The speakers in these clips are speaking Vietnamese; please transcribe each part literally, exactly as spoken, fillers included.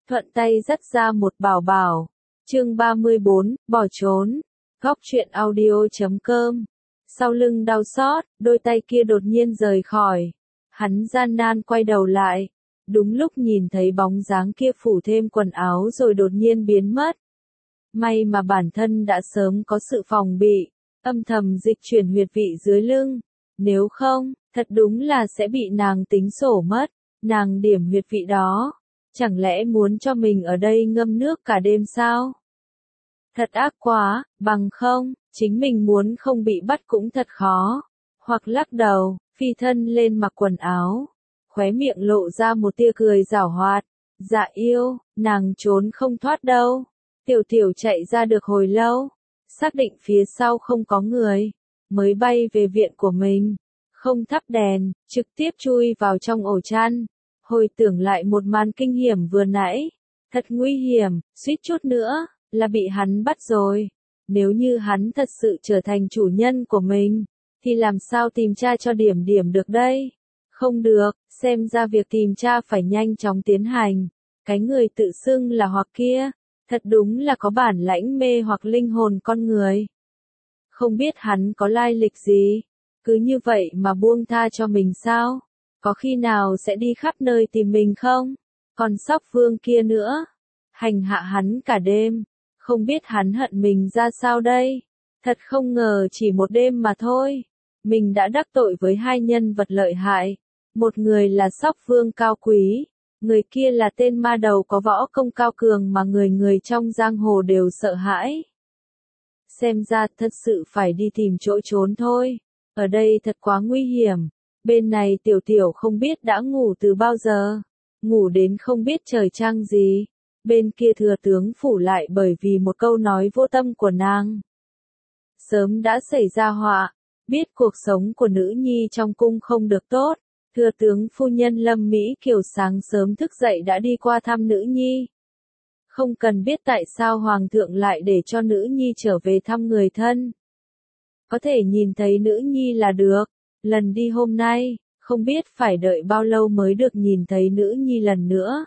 thuận tay dắt ra một bảo bảo. Chương ba mươi bốn, bỏ trốn. Góc truyện audio chấm com. Sau lưng đau xót, đôi tay kia đột nhiên rời khỏi. Hắn gian nan quay đầu lại. Đúng lúc nhìn thấy bóng dáng kia phủ thêm quần áo rồi đột nhiên biến mất. May mà bản thân đã sớm có sự phòng bị, âm thầm dịch chuyển huyệt vị dưới lưng. Nếu không, thật đúng là sẽ bị nàng tính sổ mất. Nàng điểm huyệt vị đó. Chẳng lẽ muốn cho mình ở đây ngâm nước cả đêm sao? Thật ác quá, bằng không, chính mình muốn không bị bắt cũng thật khó. Hoặc lắc đầu, phi thân lên mặc quần áo. Khóe miệng lộ ra một tia cười giảo hoạt. Dạ yêu, nàng trốn không thoát đâu. Tiểu tiểu chạy ra được hồi lâu. Xác định phía sau không có người. Mới bay về viện của mình. Không thắp đèn, trực tiếp chui vào trong ổ chăn. Hồi tưởng lại một màn kinh hiểm vừa nãy. Thật nguy hiểm, suýt chút nữa, là bị hắn bắt rồi. Nếu như hắn thật sự trở thành chủ nhân của mình, thì làm sao tìm tra cho điểm điểm được đây? Không được, xem ra việc tìm tra phải nhanh chóng tiến hành. Cái người tự xưng là hoặc kia, thật đúng là có bản lãnh mê hoặc linh hồn con người. Không biết hắn có lai lịch gì, cứ như vậy mà buông tha cho mình sao? Có khi nào sẽ đi khắp nơi tìm mình không? Còn Sóc Vương kia nữa, hành hạ hắn cả đêm, không biết hắn hận mình ra sao đây? Thật không ngờ chỉ một đêm mà thôi, mình đã đắc tội với hai nhân vật lợi hại. Một người là Sóc Vương cao quý, người kia là tên ma đầu có võ công cao cường mà người người trong giang hồ đều sợ hãi. Xem ra thật sự phải đi tìm chỗ trốn thôi, ở đây thật quá nguy hiểm. Bên này tiểu tiểu không biết đã ngủ từ bao giờ, ngủ đến không biết trời trăng gì. Bên kia thừa tướng phủ lại bởi vì một câu nói vô tâm của nàng. Sớm đã xảy ra họa, biết cuộc sống của nữ nhi trong cung không được tốt. Thừa tướng phu nhân Lâm Mỹ Kiều sáng sớm thức dậy đã đi qua thăm nữ nhi. Không cần biết tại sao hoàng thượng lại để cho nữ nhi trở về thăm người thân. Có thể nhìn thấy nữ nhi là được. Lần đi hôm nay, không biết phải đợi bao lâu mới được nhìn thấy nữ nhi lần nữa.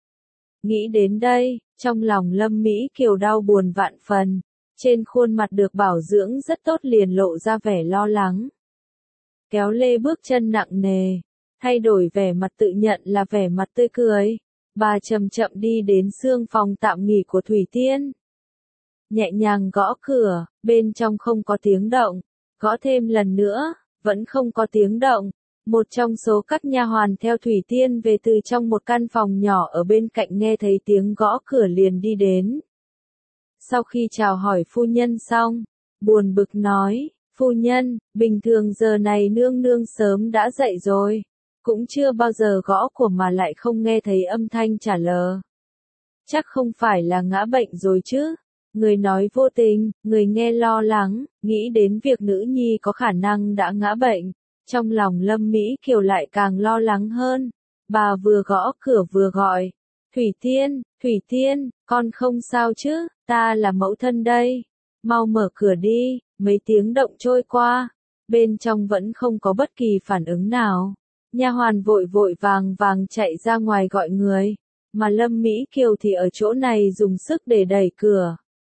Nghĩ đến đây, trong lòng Lâm Mỹ Kiều đau buồn vạn phần, trên khuôn mặt được bảo dưỡng rất tốt liền lộ ra vẻ lo lắng. Kéo lê bước chân nặng nề, thay đổi vẻ mặt tự nhận là vẻ mặt tươi cười, bà chậm chậm đi đến xương phòng tạm nghỉ của Thủy Tiên. Nhẹ nhàng gõ cửa, bên trong không có tiếng động, gõ thêm lần nữa. Vẫn không có tiếng động, một trong số các nha hoàn theo Thủy Tiên về từ trong một căn phòng nhỏ ở bên cạnh nghe thấy tiếng gõ cửa liền đi đến. Sau khi chào hỏi phu nhân xong, buồn bực nói, phu nhân, bình thường giờ này nương nương sớm đã dậy rồi, cũng chưa bao giờ gõ cửa mà lại không nghe thấy âm thanh trả lời. Chắc không phải là ngã bệnh rồi chứ? Người nói vô tình, người nghe lo lắng, nghĩ đến việc nữ nhi có khả năng đã ngã bệnh. Trong lòng Lâm Mỹ Kiều lại càng lo lắng hơn. Bà vừa gõ cửa vừa gọi. Thủy Tiên, Thủy Tiên, con không sao chứ, ta là mẫu thân đây. Mau mở cửa đi, mấy tiếng động trôi qua. Bên trong vẫn không có bất kỳ phản ứng nào. Nha hoàn vội vội vàng vàng chạy ra ngoài gọi người. Mà Lâm Mỹ Kiều thì ở chỗ này dùng sức để đẩy cửa.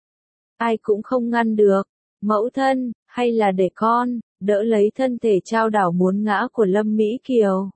Ai cũng không ngăn được, mẫu thân, hay là để con, đỡ lấy thân thể trao đảo muốn ngã của Lâm Mỹ Kiều.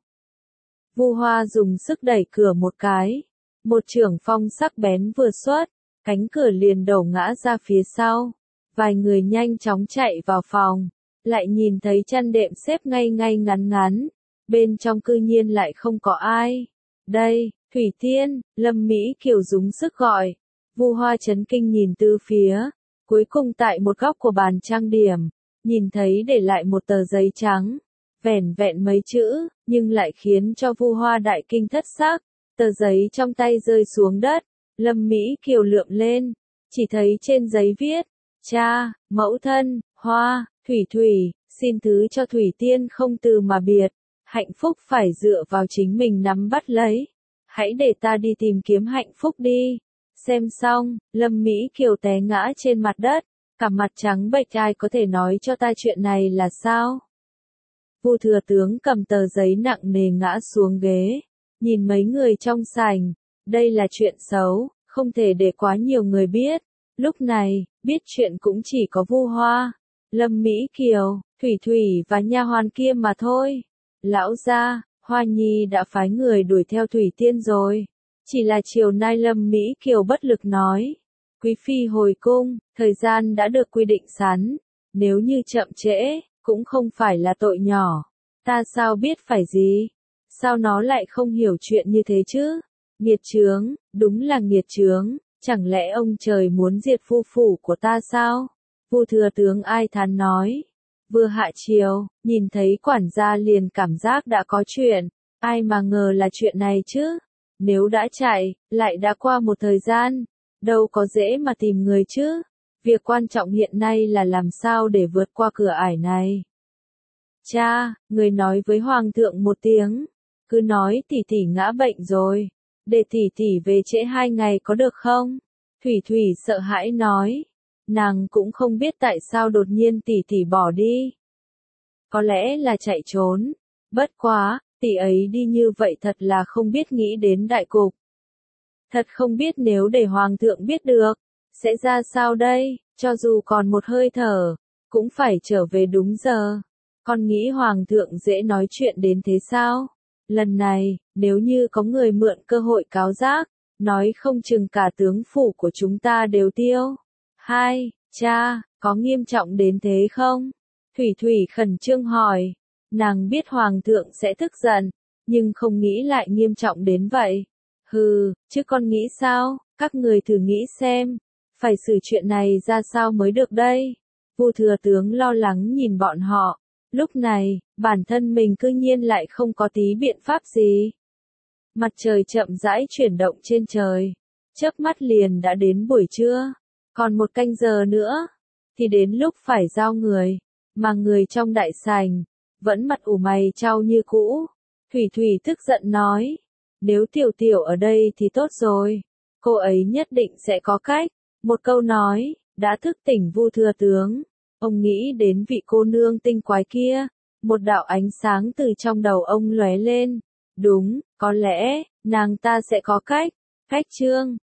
Vu Hoa dùng sức đẩy cửa một cái, một chưởng phong sắc bén vừa xuất, cánh cửa liền đổ ngã ra phía sau. Vài người nhanh chóng chạy vào phòng, lại nhìn thấy chăn đệm xếp ngay ngay ngắn ngắn, bên trong cư nhiên lại không có ai. Đây, Thủy Tiên, Lâm Mỹ Kiều dùng sức gọi. Vu Hoa chấn kinh nhìn từ phía, cuối cùng tại một góc của bàn trang điểm, nhìn thấy để lại một tờ giấy trắng, vẻn vẹn mấy chữ, nhưng lại khiến cho Vu Hoa đại kinh thất sắc. Tờ giấy trong tay rơi xuống đất, Lâm Mỹ Kiều lượm lên, chỉ thấy trên giấy viết, cha, mẫu thân, Hoa, Thủy Thủy, xin thứ cho Thủy Tiên không từ mà biệt, hạnh phúc phải dựa vào chính mình nắm bắt lấy, hãy để ta đi tìm kiếm hạnh phúc đi. Xem xong, Lâm Mỹ Kiều té ngã trên mặt đất, cả mặt trắng bệch, ai có thể nói cho ta chuyện này là sao? Vu thừa tướng cầm tờ giấy nặng nề ngã xuống ghế, nhìn mấy người trong sảnh, Đây là chuyện xấu, không thể để quá nhiều người biết. Lúc này, biết chuyện cũng chỉ có Vu Hoa, Lâm Mỹ Kiều, Thủy Thủy và nha hoàn kia mà thôi. Lão gia, Hoa Nhi đã phái người đuổi theo Thủy Tiên rồi. Chỉ là chiều nay Lâm Mỹ Kiều bất lực nói. Quý phi hồi cung, thời gian đã được quy định sẵn. Nếu như chậm trễ, cũng không phải là tội nhỏ. Ta sao biết phải gì? Sao nó lại không hiểu chuyện như thế chứ? Nghiệt chướng, đúng là nghiệt chướng. Chẳng lẽ ông trời muốn diệt phu phủ của ta sao? Vu thừa tướng ai thán nói. Vừa hạ chiều, nhìn thấy quản gia liền cảm giác đã có chuyện. Ai mà ngờ là chuyện này chứ? Nếu đã chạy, lại đã qua một thời gian. Đâu có dễ mà tìm người chứ? Việc quan trọng hiện nay là làm sao để vượt qua cửa ải này. Cha, người nói với hoàng thượng một tiếng. Cứ nói tỷ tỷ ngã bệnh rồi. Để tỷ tỷ về trễ hai ngày có được không? Thủy Thủy sợ hãi nói. Nàng cũng không biết tại sao đột nhiên tỷ tỷ bỏ đi. Có lẽ là chạy trốn. Bất quá, tỷ ấy đi như vậy thật là không biết nghĩ đến đại cục. Thật không biết nếu để hoàng thượng biết được, sẽ ra sao đây, cho dù còn một hơi thở, cũng phải trở về đúng giờ. Con nghĩ hoàng thượng dễ nói chuyện đến thế sao? Lần này, nếu như có người mượn cơ hội cáo giác, nói không chừng cả tướng phủ của chúng ta đều tiêu. Hai, cha, có nghiêm trọng đến thế không? Thủy Thủy khẩn trương hỏi. Nàng biết hoàng thượng sẽ tức giận, nhưng không nghĩ lại nghiêm trọng đến vậy. Hừ, chứ con nghĩ sao? Các người thử nghĩ xem, phải xử chuyện này ra sao mới được đây? Vu thừa tướng lo lắng nhìn bọn họ. Lúc này, bản thân mình cư nhiên lại không có tí biện pháp gì. Mặt trời chậm rãi chuyển động trên trời. Chớp mắt liền đã đến buổi trưa. Còn một canh giờ nữa, thì đến lúc phải giao người. Mà người trong đại sảnh, vẫn mặt ủ mày trao như cũ. Thủy Thủy tức giận nói. Nếu Tiểu Tiểu ở đây thì tốt rồi. Cô ấy nhất định sẽ có cách. Một câu nói, đã thức tỉnh Vu thừa tướng. Ông nghĩ đến vị cô nương tinh quái kia. Một đạo ánh sáng từ trong đầu ông lóe lên. Đúng, có lẽ, nàng ta sẽ có cách. Cách chương